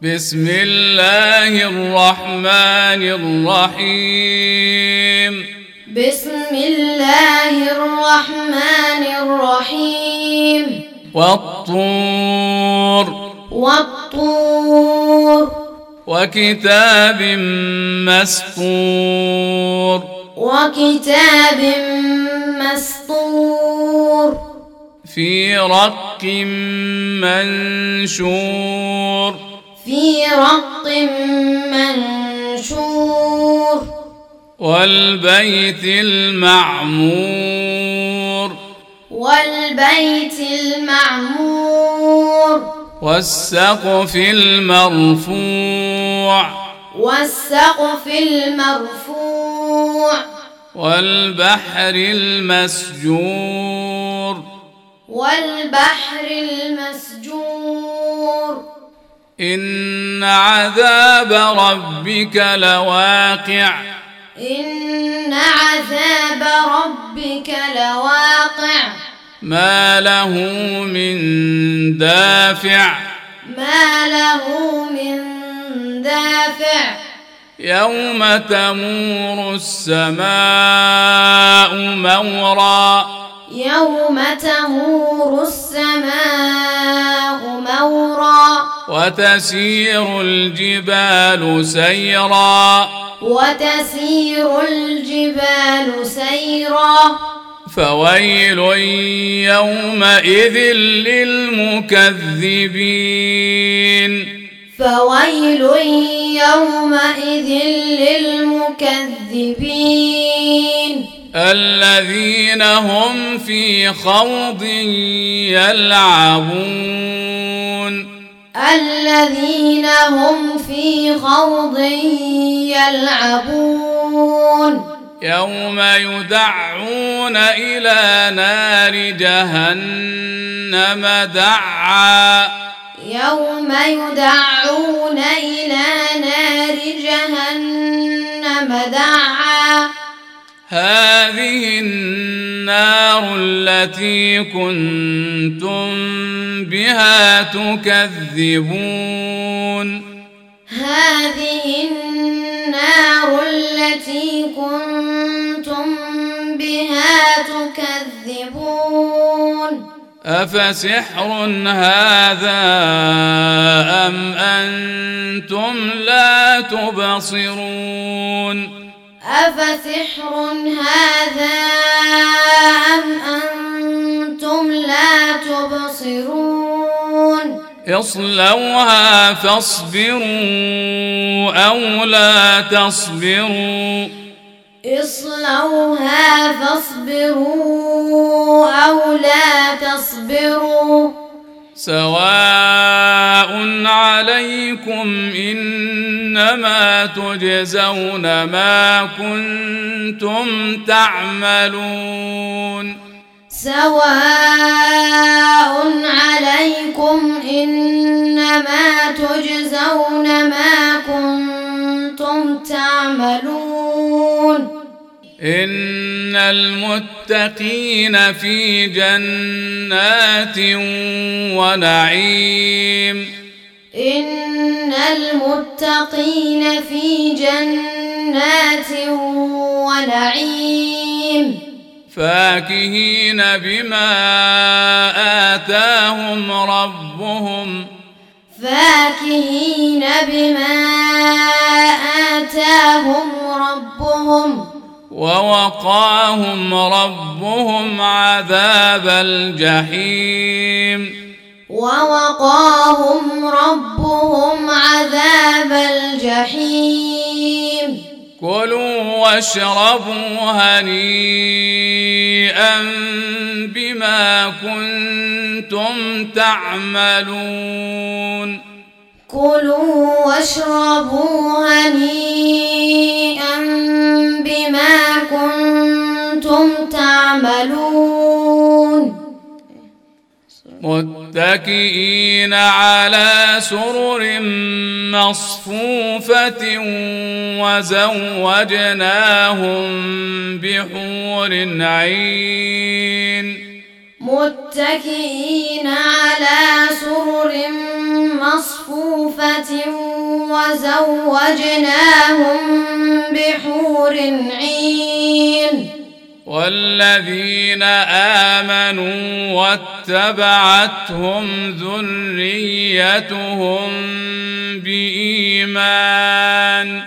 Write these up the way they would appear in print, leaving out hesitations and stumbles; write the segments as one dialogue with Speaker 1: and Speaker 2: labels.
Speaker 1: بسم الله الرحمن الرحيم
Speaker 2: بسم الله الرحمن الرحيم
Speaker 1: والطور وكتاب مسطور في رق منشور والبيت المعمور والسقف المرفوع والبحر المسجور إن عذاب ربك لواقع ما له من دافع يوم تمور السماء مورا وتسير الجبال سيرا فويل يومئذ للمكذبين الذين هم في خوض يلعبون يوم يدعون إلى نار جهنم دعا هذه النار التي كنتم بها تكذبون أفسحر هذا أم أنتم لا تبصرون اصلوها فاصبروا أو لا تصبروا سواء عليكم إنما تجزون ما كنتم تعملون إن المتقين في جنات ونعيم فاكهين بما آتاهم ربهم ووقاهم ربهم عذاب الجحيم كلوا واشربوا هنيئا بما كنتم تعملون متكئين على سرر مصفوفة وزوجناهم بحور عين
Speaker 2: متكئين على سرر مصفوفة وزوجناهم بحور عين
Speaker 1: والذين آمنوا واتبعتهم ذريتهم بإيمان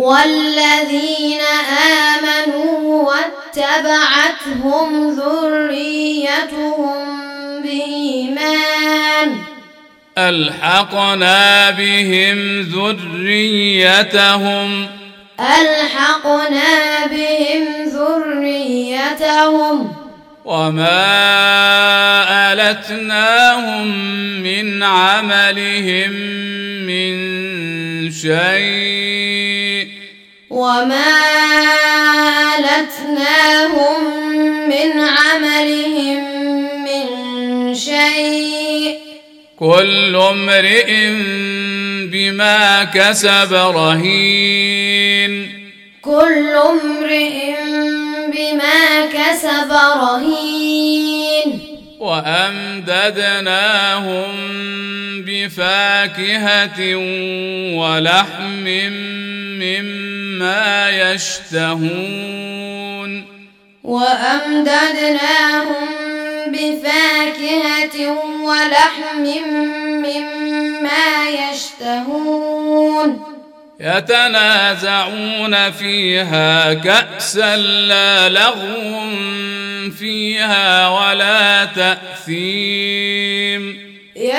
Speaker 2: واتبعتهم ذريتهم بإيمان
Speaker 1: ألحقنا بهم ذريتهم وما ألتناهم من عملهم من شيء كل امرئ بما كسب رهين وأمددناهم بفاكهة ولحم مما يشتهون يتنازعون فيها كأسا لا لغو فيها ولا تأثيم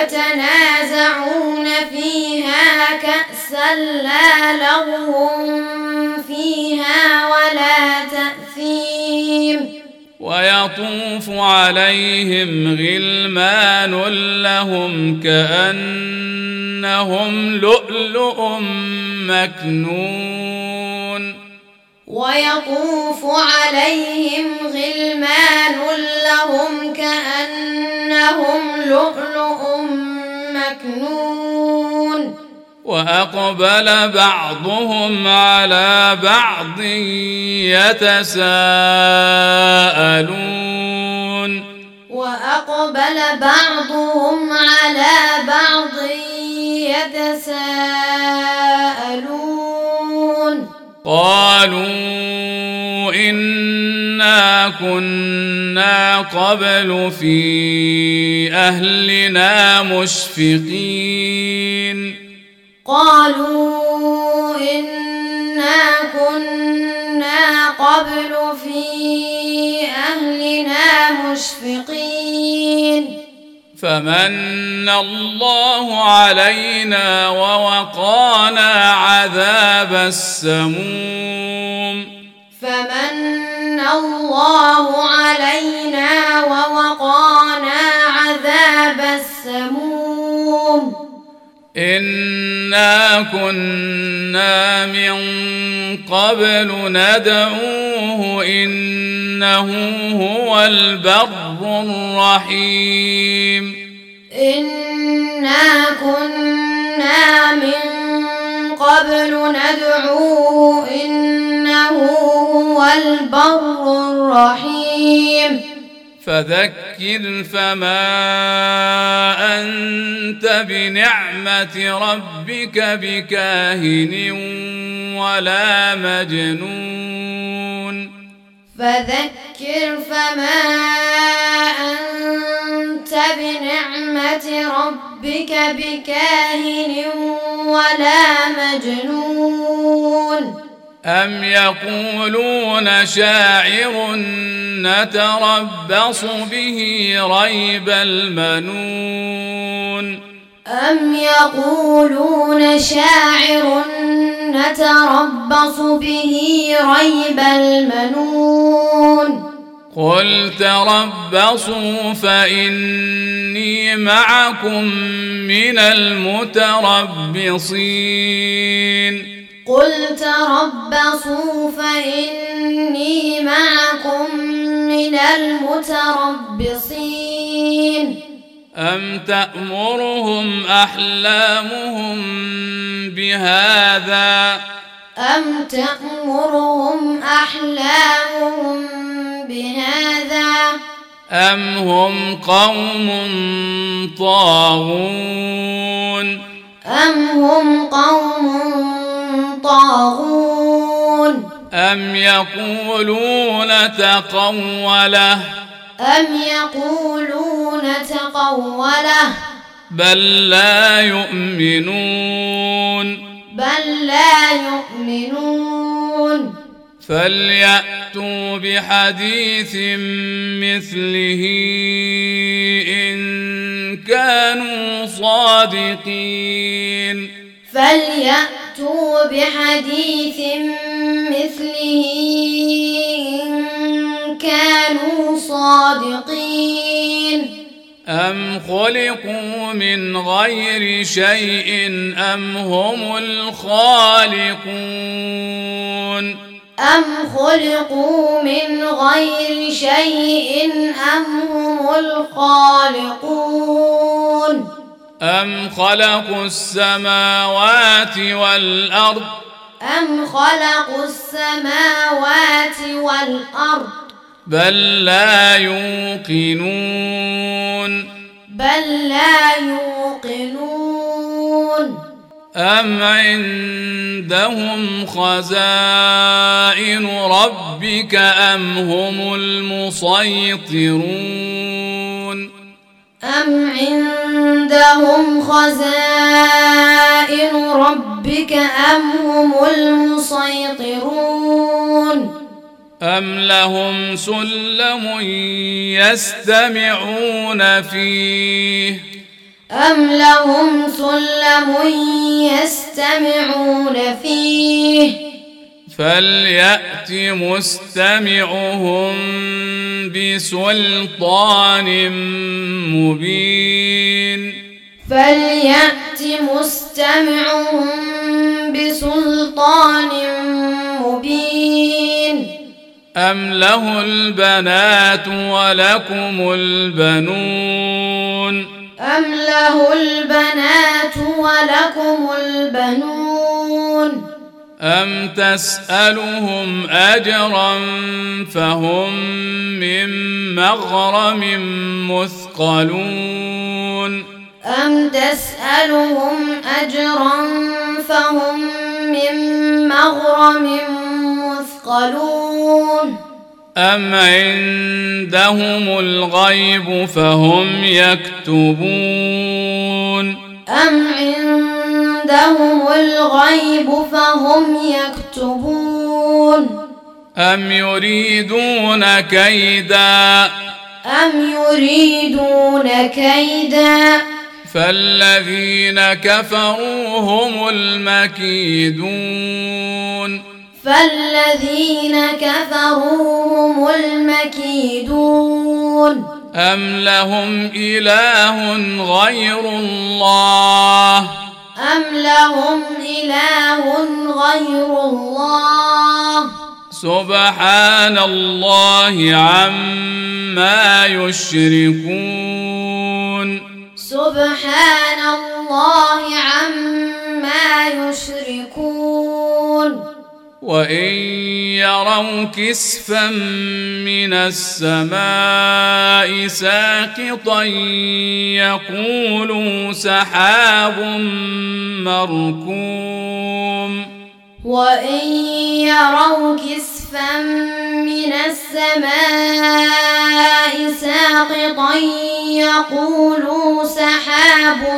Speaker 1: ويطوف عليهم غلمان لهم كأنهم لؤلؤ مكنون وأقبل بعضهم على بعض يتساءلون قالوا إنا كنا قبل في أهلنا مشفقين فمن الله علينا ووقانا عذاب السموم إنا كنا من قبل ندعوه إنه هو البر الرحيم فذكر فما أنت بنعمة ربك بكاهن ولا مجنون أم يقولون شاعر نتربص به ريب المنون قل تربصوا فإني معكم من المتربصين أم تأمرهم أحلامهم بهذا أم هم قوم طاغون
Speaker 2: أم هم قوم طاغون
Speaker 1: أم يقولون تقوله
Speaker 2: أم يقولون تقوله
Speaker 1: بل لا يؤمنون فليأتوا بحديث مثله إن كانوا صادقين
Speaker 2: فليأتوا بحديث مثله إن كانوا صادقين
Speaker 1: أم خلقوا من غير شيء أم هم الخالقون
Speaker 2: أم خلقوا من غير شيء أم هم الخالقون
Speaker 1: أم خلقوا السماوات والأرض
Speaker 2: أم خلقوا السماوات والأرض
Speaker 1: بل لا يوقنون أم عندهم خزائن ربك أم هم المسيطرون
Speaker 2: أم عندهم خزائن ربك أم هم المسيطرون
Speaker 1: أم لهم سلم يستمعون فيه
Speaker 2: أم لهم سلم يستمعون فيه
Speaker 1: فليأت مستمعهم بسلطان مبين أم له البنات ولكم البنون أم تسألهم أجرا فهم من مغرم مثقلون أم عندهم الغيب فهم يكتبون أم يريدون كيدا فالذين كفروا هم المكيدون أم لهم إله غير الله سبحان الله عما يشركون وإن يروا كسفا من السماء ساقطا يقولوا سحاب مركوم
Speaker 2: وإن يروا كسفا من السماء ساقطا يقولوا سحاب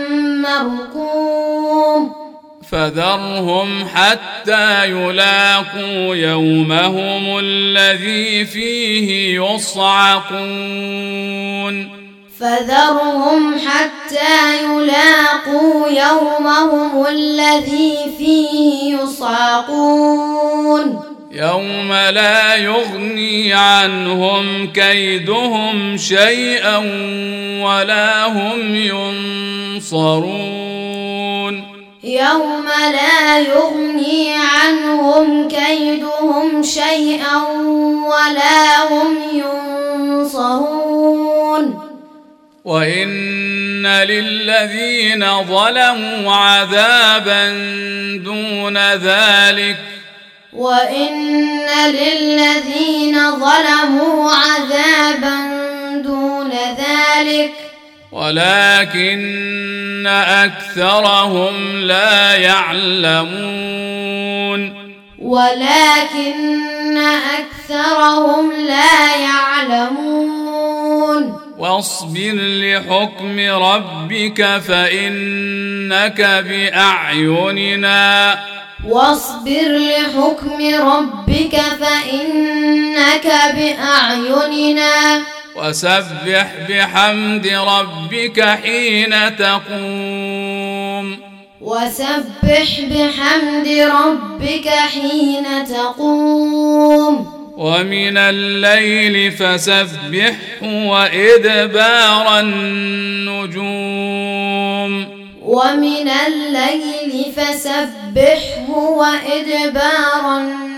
Speaker 2: مركوم
Speaker 1: فذرهم حتى يلاقوا يومهم الذي فيه يصعقون يوم لا يغني عنهم كيدهم شيئا ولا هم ينصرون وإن للذين ظلموا عذابا دون ذلك
Speaker 2: ذلك
Speaker 1: ولكن أكثرهم لا يعلمون واصبر لحكم ربك فإنك بأعيننا وسبح بحمد ربك حين تقوم ومن الليل فسبحه وإدبار النجوم